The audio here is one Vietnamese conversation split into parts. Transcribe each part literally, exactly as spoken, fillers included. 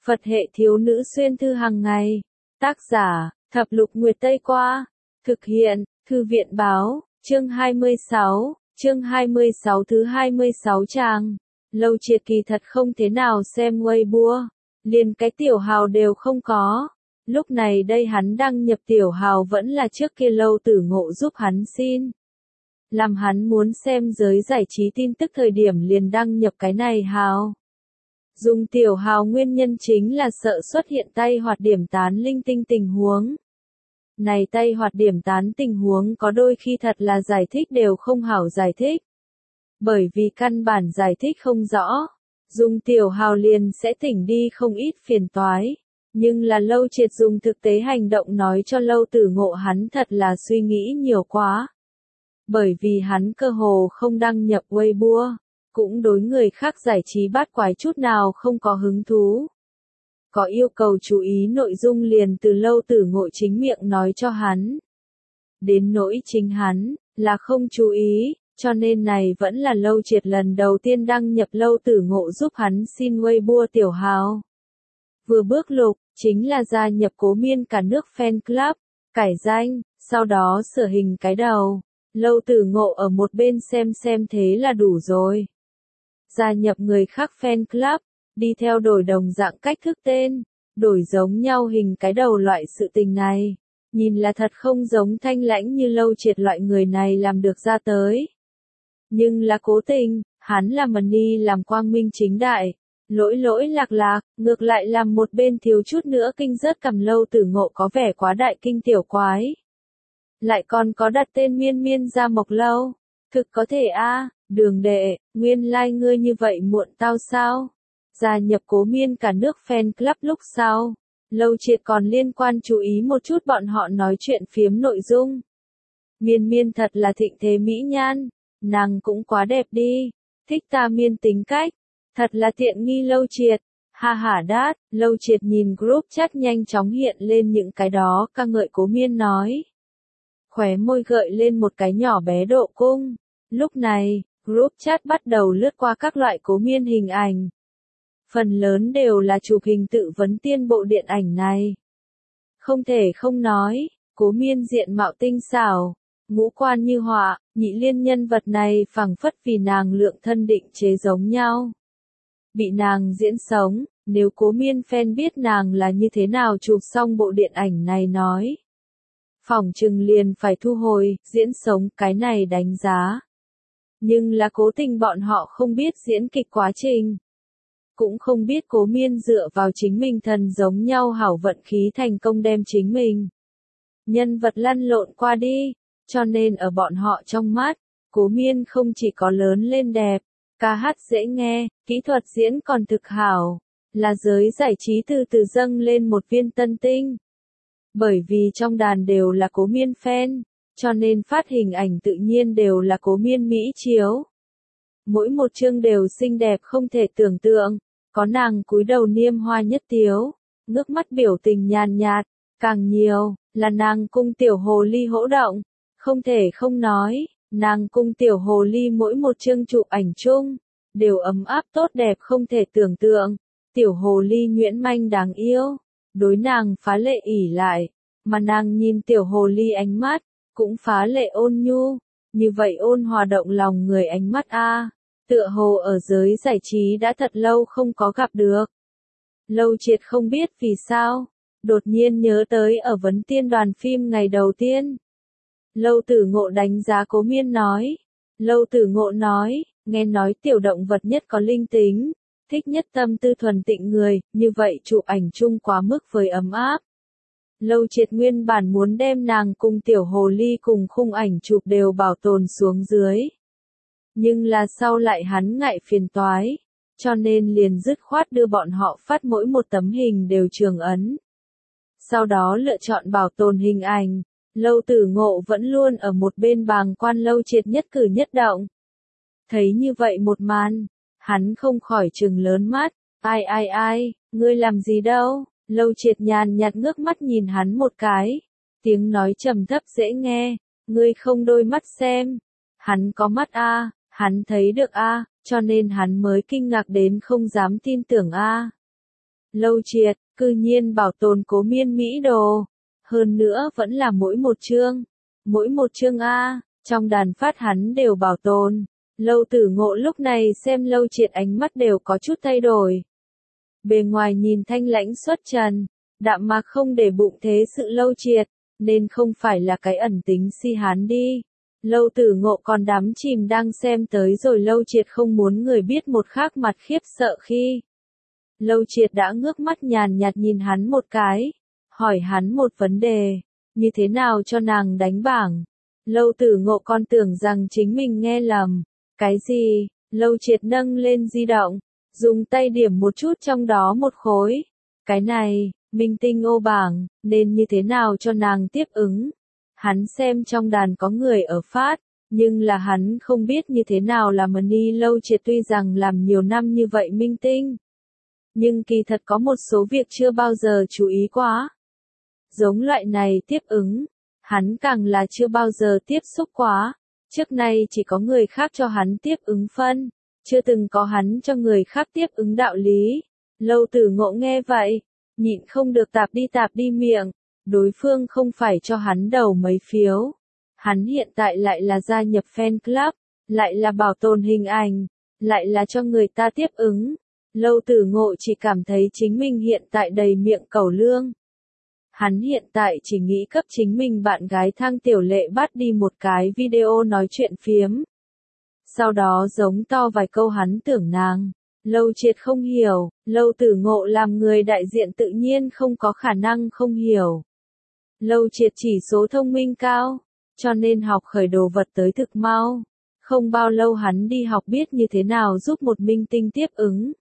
Phật hệ thiếu nữ xuyên thư hàng ngày. Tác giả, Thập Lục Nguyệt Tây Qua. Thực hiện, Thư viện Báo, chương hai mươi sáu, chương hai mươi sáu thứ hai mươi sáu trang. Lâu Triệt kỳ thật không thế nào xem Weibo, liền cái tiểu hào đều không có. Lúc này đây hắn đăng nhập tiểu hào vẫn là trước kia Lâu Tử Ngộ giúp hắn xin. Làm hắn muốn xem giới giải trí tin tức thời điểm liền đăng nhập cái này hào. Dùng tiểu hào nguyên nhân chính là sợ xuất hiện tay hoạt điểm tán linh tinh tình huống. Này tay hoạt điểm tán tình huống có đôi khi thật là giải thích đều không hảo giải thích. Bởi vì căn bản giải thích không rõ, dùng tiểu hào liền sẽ tỉnh đi không ít phiền toái. Nhưng là Lâu Triệt dùng thực tế hành động nói cho Lâu Tử Ngộ hắn thật là suy nghĩ nhiều quá. Bởi vì hắn cơ hồ không đăng nhập Weibo, cũng đối người khác giải trí bát quái chút nào không có hứng thú. Có yêu cầu chú ý nội dung liền từ Lâu Tử Ngộ chính miệng nói cho hắn. Đến nỗi chính hắn, là không chú ý, cho nên này vẫn là Lâu Triệt lần đầu tiên đăng nhập Lâu Tử Ngộ giúp hắn xin Weibo tiểu hào. Vừa bước lục, chính là gia nhập Cố Miên cả nước fan club, cải danh, sau đó sửa hình cái đầu. Lâu Tử Ngộ ở một bên xem xem thế là đủ rồi. Gia nhập người khác fan club, đi theo đổi đồng dạng cách thức tên, đổi giống nhau hình cái đầu loại sự tình này. Nhìn là thật không giống thanh lãnh như Lâu Triệt loại người này làm được ra tới. Nhưng là cố tình, hắn là money làm quang minh chính đại. Lỗi lỗi lạc lạc, ngược lại làm một bên thiếu chút nữa kinh rớt cầm Lâu Tử Ngộ có vẻ quá đại kinh tiểu quái. Lại còn có đặt tên miên miên ra mộc lâu. Thực có thể a à, đường đệ, nguyên lai like ngươi như vậy muộn tao sao? Gia nhập Cố Miên cả nước fan club lúc sau. Lâu Triệt còn liên quan chú ý một chút bọn họ nói chuyện phiếm nội dung. Miên miên thật là thịnh thế mỹ nhan. Nàng cũng quá đẹp đi. Thích ta miên tính cách. Thật là tiện nghi Lâu Triệt. Ha ha đát, Lâu Triệt nhìn group chat nhanh chóng hiện lên những cái đó ca ngợi Cố Miên nói. Khóe môi gợi lên một cái nhỏ bé độ cung. Lúc này, group chat bắt đầu lướt qua các loại Cố Miên hình ảnh. Phần lớn đều là chụp hình tự vấn tiên bộ điện ảnh này. Không thể không nói, Cố Miên diện mạo tinh xảo, ngũ quan như họa, nhị liên nhân vật này phảng phất vì nàng lượng thân định chế giống nhau. Bị nàng diễn sống, nếu Cố Miên fan biết nàng là như thế nào chụp xong bộ điện ảnh này nói. Phỏng chừng liền phải thu hồi, diễn sống cái này đánh giá. Nhưng là cố tình bọn họ không biết diễn kịch quá trình. Cũng không biết Cố Miên dựa vào chính mình thần giống nhau hảo vận khí thành công đem chính mình. Nhân vật lăn lộn qua đi, cho nên ở bọn họ trong mắt, Cố Miên không chỉ có lớn lên đẹp, ca hát dễ nghe, kỹ thuật diễn còn thực hảo, là giới giải trí từ từ dâng lên một viên tân tinh. Bởi vì trong đàn đều là Cố Miên fan, cho nên phát hình ảnh tự nhiên đều là Cố Miên Mỹ chiếu. Mỗi một chương đều xinh đẹp không thể tưởng tượng, có nàng cúi đầu niêm hoa nhất tiếu, ngước mắt biểu tình nhàn nhạt, càng nhiều, là nàng cung tiểu hồ ly hỗ động. Không thể không nói, nàng cung tiểu hồ ly mỗi một chương chụp ảnh chung, đều ấm áp tốt đẹp không thể tưởng tượng. Tiểu hồ ly nhuyễn manh đáng yêu. Đối nàng phá lệ ỉ lại, mà nàng nhìn tiểu hồ ly ánh mắt, cũng phá lệ ôn nhu, như vậy ôn hòa động lòng người ánh mắt a, tựa hồ ở giới giải trí đã thật lâu không có gặp được. Lâu Triệt không biết vì sao, đột nhiên nhớ tới ở vấn tiên đoàn phim ngày đầu tiên. Lâu Tử Ngộ đánh giá Cố Miên nói, Lâu Tử Ngộ nói, nghe nói tiểu động vật nhất có linh tính. Thích nhất tâm tư thuần tịnh người, như vậy chụp ảnh chung quá mức với ấm áp. Lâu Triệt nguyên bản muốn đem nàng cùng tiểu hồ ly cùng khung ảnh chụp đều bảo tồn xuống dưới. Nhưng là sau lại hắn ngại phiền toái, cho nên liền dứt khoát đưa bọn họ phát mỗi một tấm hình đều trường ấn. Sau đó lựa chọn bảo tồn hình ảnh, Lâu Tử Ngộ vẫn luôn ở một bên bàng quan Lâu Triệt nhất cử nhất động. Thấy như vậy một màn. Hắn không khỏi trừng lớn mắt, ai ai ai, ngươi làm gì đâu, Lâu Triệt nhàn nhạt ngước mắt nhìn hắn một cái, tiếng nói trầm thấp dễ nghe, ngươi không đôi mắt xem, hắn có mắt a, à, hắn thấy được a, à, cho nên hắn mới kinh ngạc đến không dám tin tưởng a. À. Lâu Triệt, cư nhiên bảo tồn Cố Miên Mỹ đồ. Hơn nữa vẫn là mỗi một chương. Mỗi một chương A, trong đàn phát hắn đều bảo tồn. Lâu Tử Ngộ lúc này xem Lâu Triệt ánh mắt đều có chút thay đổi. Bề ngoài nhìn thanh lãnh xuất trần, đạm mạc không để bụng thế sự Lâu Triệt, nên không phải là cái ẩn tính si hán đi. Lâu Tử Ngộ còn đắm chìm đang xem tới rồi Lâu Triệt không muốn người biết một khác mặt khiếp sợ khi. Lâu Triệt đã ngước mắt nhàn nhạt nhìn hắn một cái, hỏi hắn một vấn đề, như thế nào cho nàng đánh bảng. Lâu Tử Ngộ còn tưởng rằng chính mình nghe lầm. Cái gì? Lâu Triệt nâng lên di động, dùng tay điểm một chút trong đó một khối. Cái này, minh tinh ô bảng, nên như thế nào cho nàng tiếp ứng. Hắn xem trong đàn có người ở phát, nhưng là hắn không biết như thế nào là money. Lâu Triệt tuy rằng làm nhiều năm như vậy minh tinh, nhưng kỳ thật có một số việc chưa bao giờ chú ý quá. Giống loại này tiếp ứng, hắn càng là chưa bao giờ tiếp xúc quá. Trước nay chỉ có người khác cho hắn tiếp ứng phân, chưa từng có hắn cho người khác tiếp ứng đạo lý. Lâu Tử Ngộ nghe vậy, nhịn không được tạp đi tạp đi miệng, đối phương không phải cho hắn đầu mấy phiếu. Hắn hiện tại lại là gia nhập fan club, lại là bảo tồn hình ảnh, lại là cho người ta tiếp ứng. Lâu Tử Ngộ chỉ cảm thấy chính mình hiện tại đầy miệng cẩu lương. Hắn hiện tại chỉ nghĩ cấp chính mình bạn gái Thang Tiểu Lệ bắt đi một cái video nói chuyện phiếm. Sau đó giống to vài câu hắn tưởng nàng. Lâu Triệt không hiểu, Lâu Tử Ngộ làm người đại diện tự nhiên không có khả năng không hiểu. Lâu Triệt chỉ số thông minh cao, cho nên học khởi đồ vật tới thực mau. Không bao lâu hắn đi học biết như thế nào giúp một minh tinh tiếp ứng.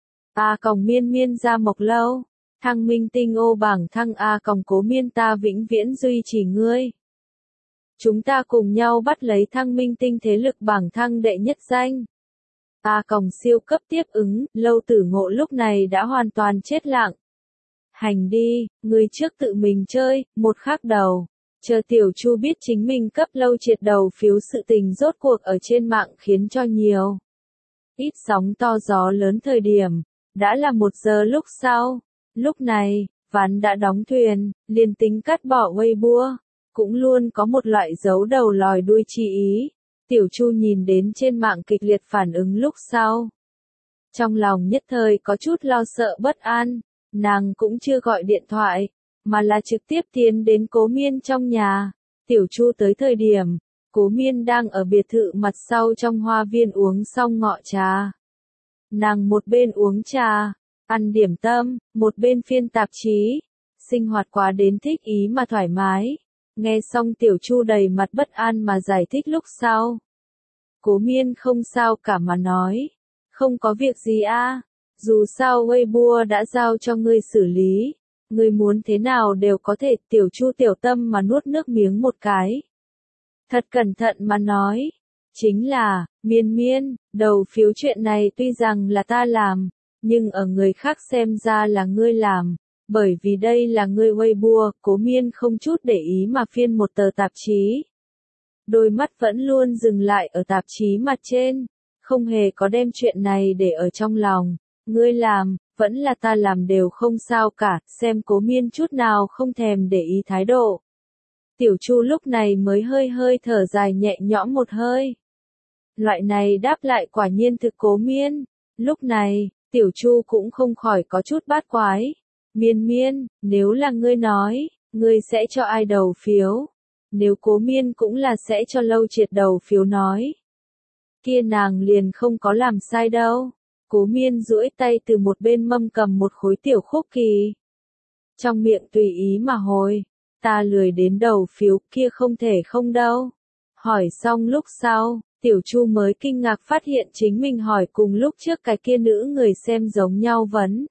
A còng miên miên ra Mộc Lâu. Thăng minh tinh ô bảng thăng A còng Cố Miên ta vĩnh viễn duy trì ngươi. Chúng ta cùng nhau bắt lấy thăng minh tinh thế lực bảng thăng đệ nhất danh. A còng siêu cấp tiếp ứng, Lâu Tử Ngộ lúc này đã hoàn toàn chết lặng. Hành đi, người trước tự mình chơi, một khác đầu. Chờ Tiểu Chu biết chính mình cấp Lâu Triệt đầu phiếu sự tình rốt cuộc ở trên mạng khiến cho nhiều. Ít sóng to gió lớn thời điểm, đã là một giờ lúc sau. Lúc này, ván đã đóng thuyền, liền tính cắt bỏ Weibo, cũng luôn có một loại giấu đầu lòi đuôi chi ý. Tiểu Chu nhìn đến trên mạng kịch liệt phản ứng lúc sau. Trong lòng nhất thời có chút lo sợ bất an, nàng cũng chưa gọi điện thoại, mà là trực tiếp tiến đến Cố Miên trong nhà. Tiểu Chu tới thời điểm, Cố Miên đang ở biệt thự mặt sau trong hoa viên uống xong ngọ trà. Nàng một bên uống trà, ăn điểm tâm, một bên phiên tạp chí, sinh hoạt quá đến thích ý mà thoải mái. Nghe xong Tiểu Chu đầy mặt bất an mà giải thích lúc sau. Cố Miên không sao cả mà nói, không có việc gì a, dù sao Weibo đã giao cho ngươi xử lý, ngươi muốn thế nào đều có thể. Tiểu Chu tiểu tâm mà nuốt nước miếng một cái. Thật cẩn thận mà nói, chính là, Miên Miên, đầu phiếu chuyện này tuy rằng là ta làm, nhưng ở người khác xem ra là ngươi làm, bởi vì đây là ngươi Weibo. Cố Miên không chút để ý mà phiên một tờ tạp chí. Đôi mắt vẫn luôn dừng lại ở tạp chí mặt trên, không hề có đem chuyện này để ở trong lòng. Ngươi làm, vẫn là ta làm đều không sao cả, xem Cố Miên chút nào không thèm để ý thái độ. Tiểu Chu lúc này mới hơi hơi thở dài nhẹ nhõm một hơi. Loại này đáp lại quả nhiên thực Cố Miên. Lúc này, Tiểu Chu cũng không khỏi có chút bát quái. Miên Miên, nếu là ngươi nói, ngươi sẽ cho ai đầu phiếu? Nếu Cố Miên cũng là sẽ cho Lâu Triệt đầu phiếu nói, kia nàng liền không có làm sai đâu. Cố Miên duỗi tay từ một bên mâm cầm một khối tiểu khúc kỳ. Trong miệng tùy ý mà hồi, ta lười đến đầu phiếu kia không thể không đâu. Hỏi xong lúc sau, Tiểu Chu mới kinh ngạc phát hiện chính mình hỏi cùng lúc trước cái kia nữ người xem giống nhau vấn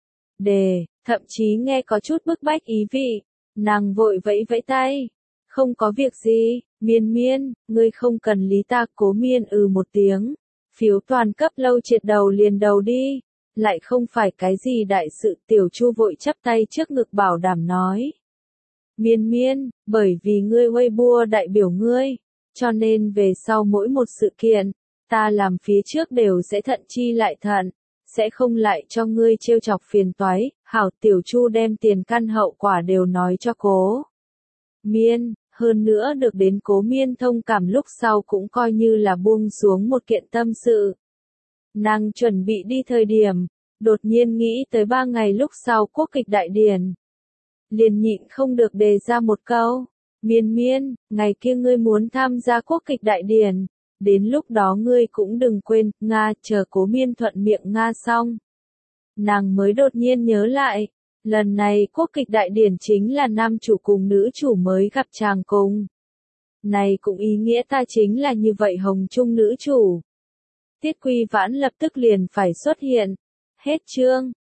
đề, thậm chí nghe có chút bức bách ý vị. Nàng vội vẫy vẫy tay. Không có việc gì, Miên Miên, ngươi không cần lý ta. Cố Miên ừ một tiếng. Phiếu toàn cấp Lâu Triệt đầu liền đầu đi. Lại không phải cái gì đại sự. Tiểu Chu vội chắp tay trước ngực bảo đảm nói. Miên Miên, bởi vì ngươi Weibo đại biểu ngươi, cho nên về sau mỗi một sự kiện, ta làm phía trước đều sẽ thận chi lại thận, sẽ không lại cho ngươi trêu chọc phiền toái, hảo Tiểu Chu đem tiền căn hậu quả đều nói cho Cố Miên, hơn nữa được đến Cố Miên thông cảm lúc sau cũng coi như là buông xuống một kiện tâm sự. Nàng chuẩn bị đi thời điểm, đột nhiên nghĩ tới ba ngày lúc sau quốc kịch đại điển. Liền nhịn không được đề ra một câu, Miên Miên, ngày kia ngươi muốn tham gia quốc kịch đại điển, đến lúc đó ngươi cũng đừng quên, Nga, chờ Cố Miên thuận miệng Nga xong. Nàng mới đột nhiên nhớ lại, lần này quốc kịch đại điển chính là nam chủ cùng nữ chủ mới gặp chàng cùng. Này cũng ý nghĩa ta chính là như vậy hồng trung nữ chủ. Tiết Quy Vãn lập tức liền phải xuất hiện. Hết chương.